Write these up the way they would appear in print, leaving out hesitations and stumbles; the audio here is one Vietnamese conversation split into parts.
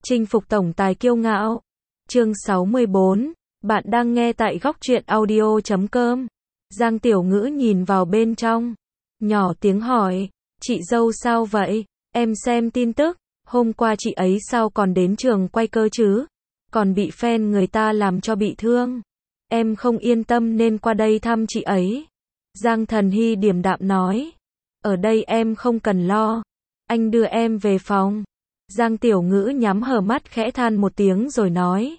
Chinh phục tổng tài kiêu ngạo. Chương 64, bạn đang nghe tại góc truyện audio.com. Giang Tiểu Ngữ nhìn vào bên trong, nhỏ tiếng hỏi, chị dâu sao vậy? Em xem tin tức, hôm qua chị ấy sao còn đến trường quay cơ chứ? Còn bị fan người ta làm cho bị thương. Em không yên tâm nên qua đây thăm chị ấy. Giang Thần Hy điềm đạm nói, ở đây em không cần lo, anh đưa em về phòng. Giang Tiểu Ngữ nhắm hờ mắt khẽ than một tiếng rồi nói,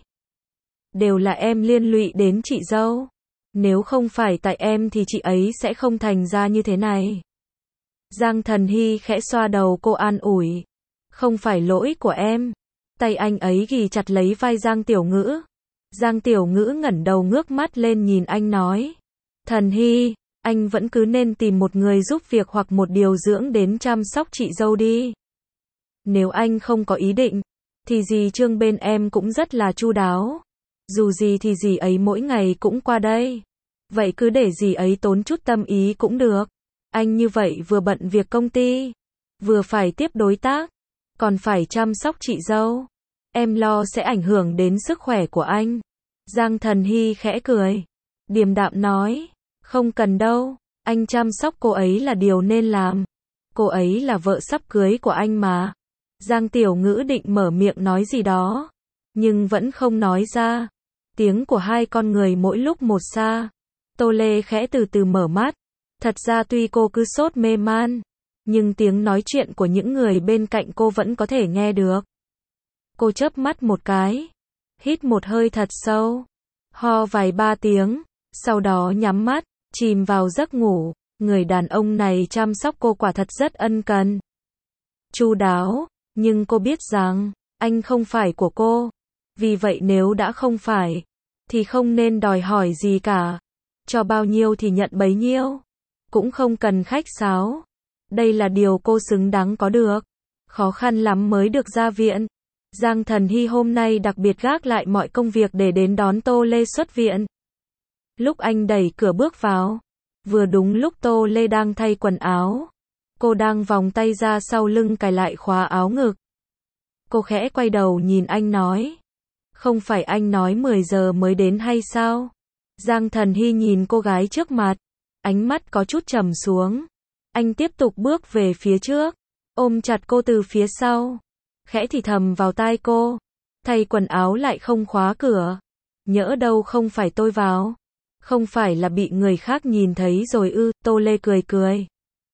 đều là em liên lụy đến chị dâu. Nếu không phải tại em thì chị ấy sẽ không thành ra như thế này. Giang Thần Hy khẽ xoa đầu cô an ủi, không phải lỗi của em. Tay anh ấy ghì chặt lấy vai Giang Tiểu Ngữ. Giang Tiểu Ngữ ngẩng đầu ngước mắt lên nhìn anh nói, Thần Hy, anh vẫn cứ nên tìm một người giúp việc hoặc một điều dưỡng đến chăm sóc chị dâu đi. Nếu anh không có ý định, thì dì Trương bên em cũng rất là chu đáo. Dù gì thì dì ấy mỗi ngày cũng qua đây. Vậy cứ để dì ấy tốn chút tâm ý cũng được. Anh như vậy vừa bận việc công ty, vừa phải tiếp đối tác, còn phải chăm sóc chị dâu. Em lo sẽ ảnh hưởng đến sức khỏe của anh. Giang Thần Hy khẽ cười, điềm đạm nói, không cần đâu, anh chăm sóc cô ấy là điều nên làm. Cô ấy là vợ sắp cưới của anh mà. Giang Tiểu Ngữ định mở miệng nói gì đó, nhưng vẫn không nói ra. Tiếng của hai con người mỗi lúc một xa. Tô Lê khẽ từ từ mở mắt. Thật ra tuy cô cứ sốt mê man, nhưng tiếng nói chuyện của những người bên cạnh cô vẫn có thể nghe được. Cô chớp mắt một cái, hít một hơi thật sâu, ho vài ba tiếng, sau đó nhắm mắt, chìm vào giấc ngủ. Người đàn ông này chăm sóc cô quả thật rất ân cần, chu đáo, nhưng cô biết rằng, anh không phải của cô. Vì vậy nếu đã không phải, thì không nên đòi hỏi gì cả. Cho bao nhiêu thì nhận bấy nhiêu. Cũng không cần khách sáo. Đây là điều cô xứng đáng có được. Khó khăn lắm mới được ra viện. Giang Thần Hy hôm nay đặc biệt gác lại mọi công việc để đến đón Tô Lê xuất viện. Lúc anh đẩy cửa bước vào, vừa đúng lúc Tô Lê đang thay quần áo. Cô đang vòng tay ra sau lưng cài lại khóa áo ngực. Cô khẽ quay đầu nhìn anh nói, không phải anh nói 10 giờ mới đến hay sao? Giang Thần Hy nhìn cô gái trước mặt, ánh mắt có chút trầm xuống. Anh tiếp tục bước về phía trước, ôm chặt cô từ phía sau, khẽ thì thầm vào tai cô, thay quần áo lại không khóa cửa. Nhỡ đâu không phải tôi vào, không phải là bị người khác nhìn thấy rồi ư? Tô Lê cười cười.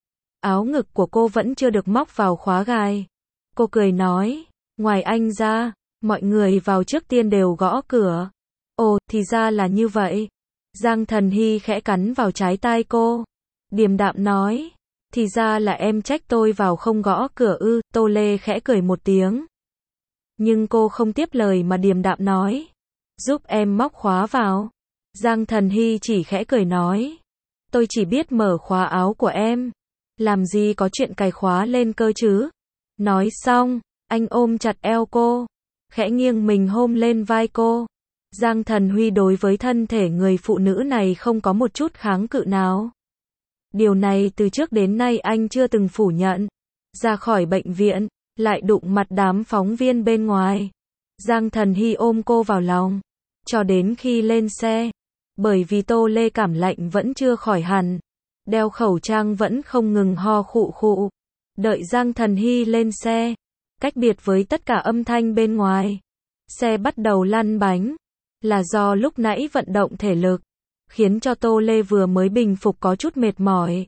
Áo ngực của cô vẫn chưa được móc vào khóa gai. Cô cười nói, ngoài anh ra, mọi người vào trước tiên đều gõ cửa. Ồ, thì ra là như vậy. Giang Thần Hy khẽ cắn vào trái tai cô, điềm đạm nói, thì ra là em trách tôi vào không gõ cửa ư? Tô Lê khẽ cười một tiếng. Nhưng cô không tiếp lời mà điềm đạm nói, giúp em móc khóa vào. Giang Thần Hy chỉ khẽ cười nói, tôi chỉ biết mở khóa áo của em, làm gì có chuyện cài khóa lên cơ chứ? Nói xong, anh ôm chặt eo cô, khẽ nghiêng mình hôn lên vai cô. Giang Thần Huy đối với thân thể người phụ nữ này không có một chút kháng cự nào. Điều này từ trước đến nay anh chưa từng phủ nhận. Ra khỏi bệnh viện, lại đụng mặt đám phóng viên bên ngoài. Giang Thần Hy ôm cô vào lòng, cho đến khi lên xe. Bởi vì Tô Lê cảm lạnh vẫn chưa khỏi hẳn, đeo khẩu trang vẫn không ngừng ho khụ khụ. Đợi Giang Thần Hy lên xe, cách biệt với tất cả âm thanh bên ngoài, xe bắt đầu lăn bánh. Là do lúc nãy vận động thể lực, khiến cho Tô Lê vừa mới bình phục có chút mệt mỏi.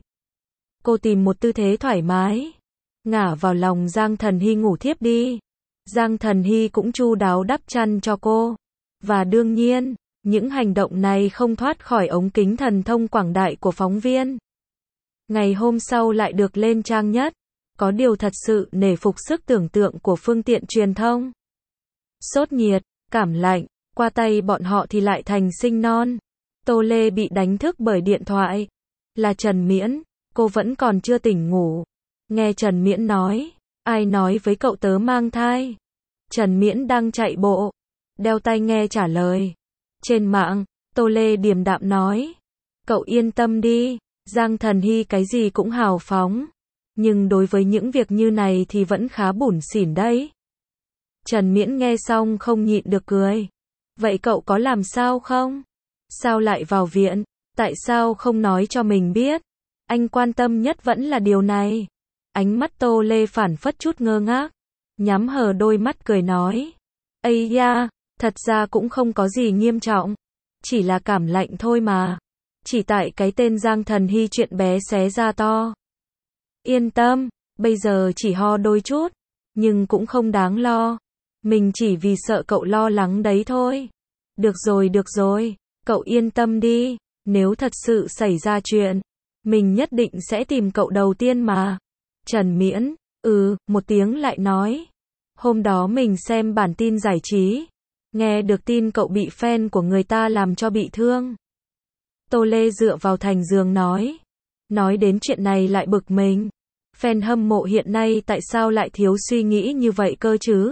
Cô tìm một tư thế thoải mái, ngả vào lòng Giang Thần Hy ngủ thiếp đi. Giang Thần Hy cũng chu đáo đắp chăn cho cô. Và đương nhiên, những hành động này không thoát khỏi ống kính thần thông quảng đại của phóng viên. Ngày hôm sau lại được lên trang nhất. Có điều thật sự nể phục sức tưởng tượng của phương tiện truyền thông. Sốt nhiệt, cảm lạnh, qua tay bọn họ thì lại thành sinh non. Tô Lê bị đánh thức bởi điện thoại. Là Trần Miễn, cô vẫn còn chưa tỉnh ngủ. Nghe Trần Miễn nói, ai nói với cậu tớ mang thai? Trần Miễn đang chạy bộ, đeo tai nghe trả lời. Trên mạng, Tô Lê điềm đạm nói, cậu yên tâm đi, Giang Thần Hy cái gì cũng hào phóng. Nhưng đối với những việc như này thì vẫn khá bủn xỉn đấy. Trần Miễn nghe xong không nhịn được cười. Vậy cậu có làm sao không? Sao lại vào viện? Tại sao không nói cho mình biết? Anh quan tâm nhất vẫn là điều này. Ánh mắt Tô Lê phản phất chút ngơ ngác, nhắm hờ đôi mắt cười nói. Ây da, thật ra cũng không có gì nghiêm trọng. Chỉ là cảm lạnh thôi mà. Chỉ tại cái tên Giang Thần Hy chuyện bé xé ra to. Yên tâm, bây giờ chỉ ho đôi chút, nhưng cũng không đáng lo. Mình chỉ vì sợ cậu lo lắng đấy thôi. Được rồi, cậu yên tâm đi. Nếu thật sự xảy ra chuyện, mình nhất định sẽ tìm cậu đầu tiên mà. Trần Miễn, một tiếng lại nói. Hôm đó mình xem bản tin giải trí, nghe được tin cậu bị fan của người ta làm cho bị thương. Tô Lê dựa vào thành giường nói. Nói đến chuyện này lại bực mình. Fan hâm mộ hiện nay tại sao lại thiếu suy nghĩ như vậy cơ chứ?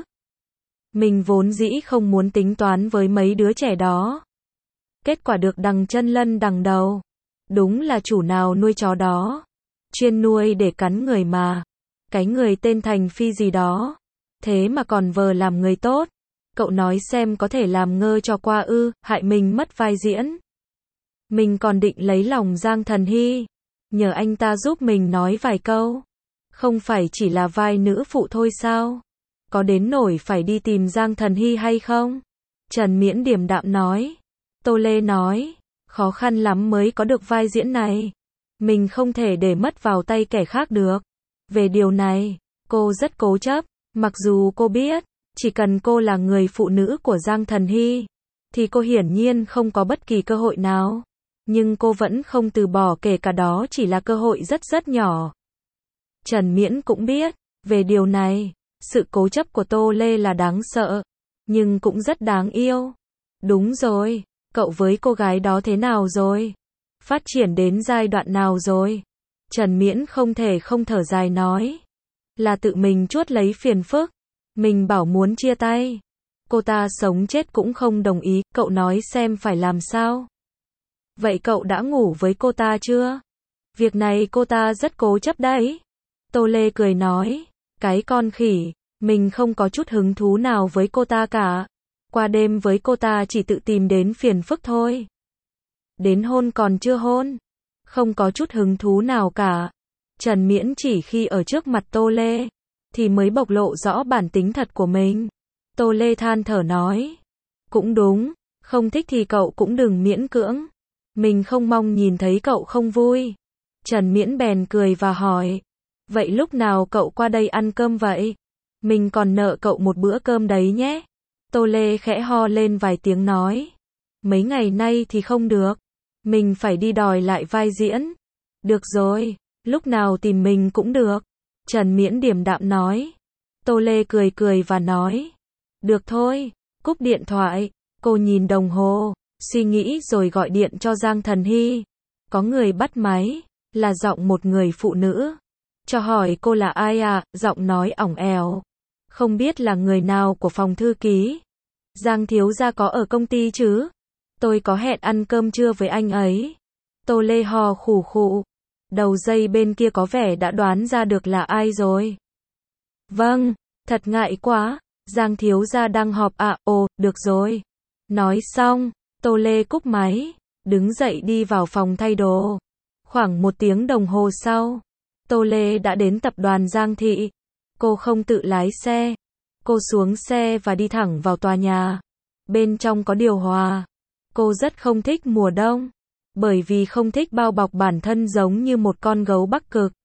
Mình vốn dĩ không muốn tính toán với mấy đứa trẻ đó. Kết quả được đằng chân lân đằng đầu. Đúng là chủ nào nuôi chó đó. Chuyên nuôi để cắn người mà. Cái người tên Thành Phi gì đó. Thế mà còn vờ làm người tốt. Cậu nói xem có thể làm ngơ cho qua ư, hại mình mất vai diễn. Mình còn định lấy lòng Giang Thần Hy. Nhờ anh ta giúp mình nói vài câu. Không phải chỉ là vai nữ phụ thôi sao? Có đến nổi phải đi tìm Giang Thần Hy hay không? Trần Miễn điềm đạm nói. Tô Lê nói. Khó khăn lắm mới có được vai diễn này. Mình không thể để mất vào tay kẻ khác được. Về điều này, cô rất cố chấp. Mặc dù cô biết, chỉ cần cô là người phụ nữ của Giang Thần Hy, thì cô hiển nhiên không có bất kỳ cơ hội nào. Nhưng cô vẫn không từ bỏ kể cả đó chỉ là cơ hội rất rất nhỏ. Trần Miễn cũng biết, về điều này, sự cố chấp của Tô Lê là đáng sợ, nhưng cũng rất đáng yêu. Đúng rồi, cậu với cô gái đó thế nào rồi? Phát triển đến giai đoạn nào rồi? Trần Miễn không thể không thở dài nói. Là tự mình chuốt lấy phiền phức. Mình bảo muốn chia tay. Cô ta sống chết cũng không đồng ý, cậu nói xem phải làm sao? Vậy cậu đã ngủ với cô ta chưa? Việc này cô ta rất cố chấp đấy. Tô Lê cười nói. Cái con khỉ, mình không có chút hứng thú nào với cô ta cả. Qua đêm với cô ta chỉ tự tìm đến phiền phức thôi. Đến hôn còn chưa hôn. Không có chút hứng thú nào cả. Trần Miễn chỉ khi ở trước mặt Tô Lê, thì mới bộc lộ rõ bản tính thật của mình. Tô Lê than thở nói. Cũng đúng, không thích thì cậu cũng đừng miễn cưỡng. Mình không mong nhìn thấy cậu không vui. Trần Miễn bèn cười và hỏi. Vậy lúc nào cậu qua đây ăn cơm vậy? Mình còn nợ cậu một bữa cơm đấy nhé. Tô Lê khẽ ho lên vài tiếng nói. Mấy ngày nay thì không được. Mình phải đi đòi lại vai diễn. Được rồi, lúc nào tìm mình cũng được. Trần Miễn điềm đạm nói. Tô Lê cười cười và nói. Được thôi, cúp điện thoại. Cô nhìn đồng hồ, suy nghĩ rồi gọi điện cho Giang Thần Hy. Có người bắt máy, là giọng một người phụ nữ. Cho hỏi cô là ai à, giọng nói ỏng ẻo. Không biết là người nào của phòng thư ký. Giang thiếu gia có ở công ty chứ? Tôi có hẹn ăn cơm trưa với anh ấy. Tô Lê hò khủ khụ. Đầu dây bên kia có vẻ đã đoán ra được là ai rồi. Vâng, thật ngại quá. Giang thiếu gia đang họp à, ồ, được rồi. Nói xong, Tô Lê cúp máy, đứng dậy đi vào phòng thay đồ. Khoảng 1 tiếng đồng hồ sau, Tô Lê đã đến tập đoàn Giang Thị. Cô không tự lái xe. Cô xuống xe và đi thẳng vào tòa nhà. Bên trong có điều hòa. Cô rất không thích mùa đông, bởi vì không thích bao bọc bản thân giống như một con gấu Bắc Cực.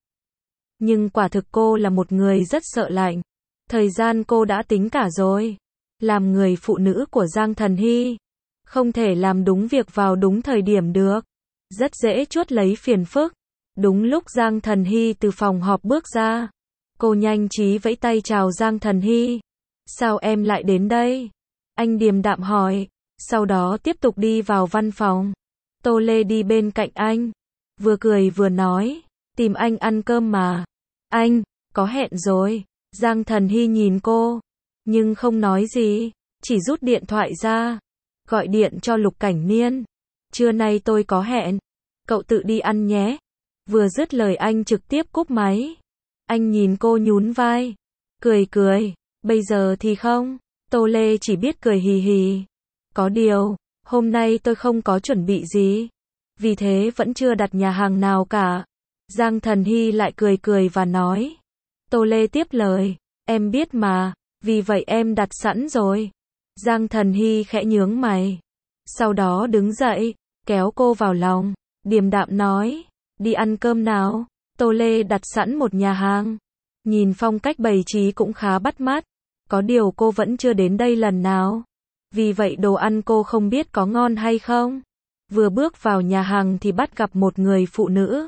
Nhưng quả thực cô là một người rất sợ lạnh. Thời gian cô đã tính cả rồi. Làm người phụ nữ của Giang Thần Hy, không thể làm đúng việc vào đúng thời điểm được. Rất dễ chuốt lấy phiền phức. Đúng lúc Giang Thần Hy từ phòng họp bước ra, cô nhanh trí vẫy tay chào Giang Thần Hy. Sao em lại đến đây? Anh điềm đạm hỏi, sau đó tiếp tục đi vào văn phòng. Tô Lê đi bên cạnh anh, vừa cười vừa nói, tìm anh ăn cơm mà. Anh, có hẹn rồi. Giang Thần Hy nhìn cô, nhưng không nói gì, chỉ rút điện thoại ra, gọi điện cho Lục Cảnh Niên. Trưa nay tôi có hẹn, cậu tự đi ăn nhé. Vừa dứt lời anh trực tiếp cúp máy. Anh nhìn cô nhún vai, cười cười, Bây giờ thì không. Tô Lê chỉ biết cười hì hì. Có điều, hôm nay tôi không có chuẩn bị gì. Vì thế vẫn chưa đặt nhà hàng nào cả. Giang Thần Hy lại cười cười và nói. Tô Lê tiếp lời. Em biết mà, vì vậy em đặt sẵn rồi. Giang Thần Hy khẽ nhướng mày. Sau đó đứng dậy, kéo cô vào lòng. Điềm đạm nói. Đi ăn cơm nào. Tô Lê đặt sẵn một nhà hàng. Nhìn phong cách bày trí cũng khá bắt mắt. Có điều cô vẫn chưa đến đây lần nào. Vì vậy đồ ăn cô không biết có ngon hay không. Vừa bước vào nhà hàng thì bắt gặp một người phụ nữ.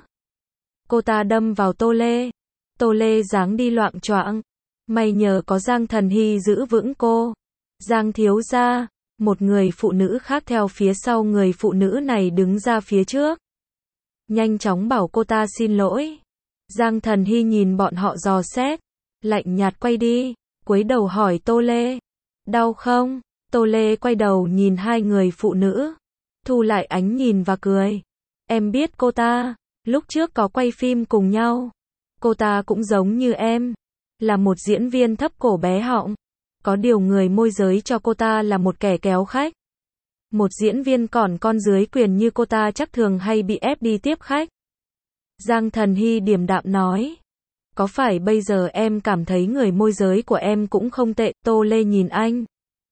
Cô ta đâm vào Tô Lê. Tô Lê giáng đi loạng choạng. May nhờ có Giang Thần Hy giữ vững cô. Giang thiếu gia, một người phụ nữ khác theo phía sau người phụ nữ này đứng ra phía trước. Nhanh chóng bảo cô ta xin lỗi. Giang Thần Hy nhìn bọn họ dò xét. Lạnh nhạt quay đi, cúi đầu hỏi Tô Lê. Đau không? Tô Lê quay đầu nhìn hai người phụ nữ. Thu lại ánh nhìn và cười. Em biết cô ta, lúc trước có quay phim cùng nhau. Cô ta cũng giống như em. Là một diễn viên thấp cổ bé họng. Có điều người môi giới cho cô ta là một kẻ kéo khách. Một diễn viên còn con dưới quyền như cô ta chắc thường hay bị ép đi tiếp khách. Giang Thần Hy điềm đạm nói. Có phải bây giờ em cảm thấy người môi giới của em cũng không tệ? Tô Lê nhìn anh.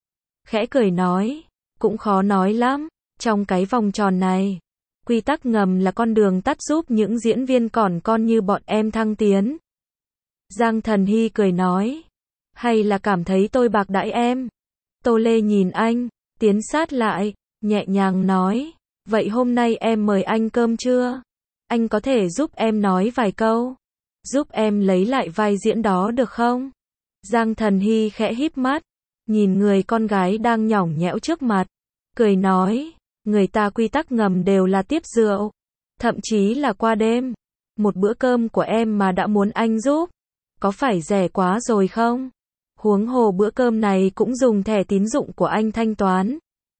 Khẽ cười nói. Cũng khó nói lắm. Trong cái vòng tròn này, quy tắc ngầm là con đường tắt giúp những diễn viên còn con như bọn em thăng tiến. Giang Thần Hy cười nói. Hay là cảm thấy tôi bạc đãi em? Tô Lê nhìn anh, tiến sát lại, nhẹ nhàng nói. Vậy hôm nay em mời anh cơm chưa? Anh có thể giúp em nói vài câu. Giúp em lấy lại vai diễn đó được không? Giang Thần Hy khẽ híp mắt, nhìn người con gái đang nhõng nhẽo trước mặt. Cười nói, người ta quy tắc ngầm đều là tiếp rượu. Thậm chí là qua đêm. Một bữa cơm của em mà đã muốn anh giúp. Có phải rẻ quá rồi không? Huống hồ bữa cơm này cũng dùng thẻ tín dụng của anh thanh toán.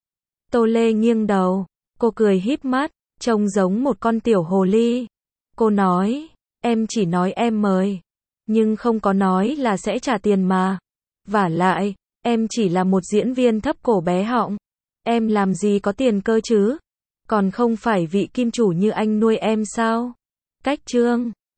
Tô Lê nghiêng đầu, cô cười híp mắt, trông giống một con tiểu hồ ly. Cô nói, em chỉ nói em mời, nhưng không có nói là sẽ trả tiền mà. Vả lại, em chỉ là một diễn viên thấp cổ bé họng. Em làm gì có tiền cơ chứ? Còn không phải vị kim chủ như anh nuôi em sao? Cách chương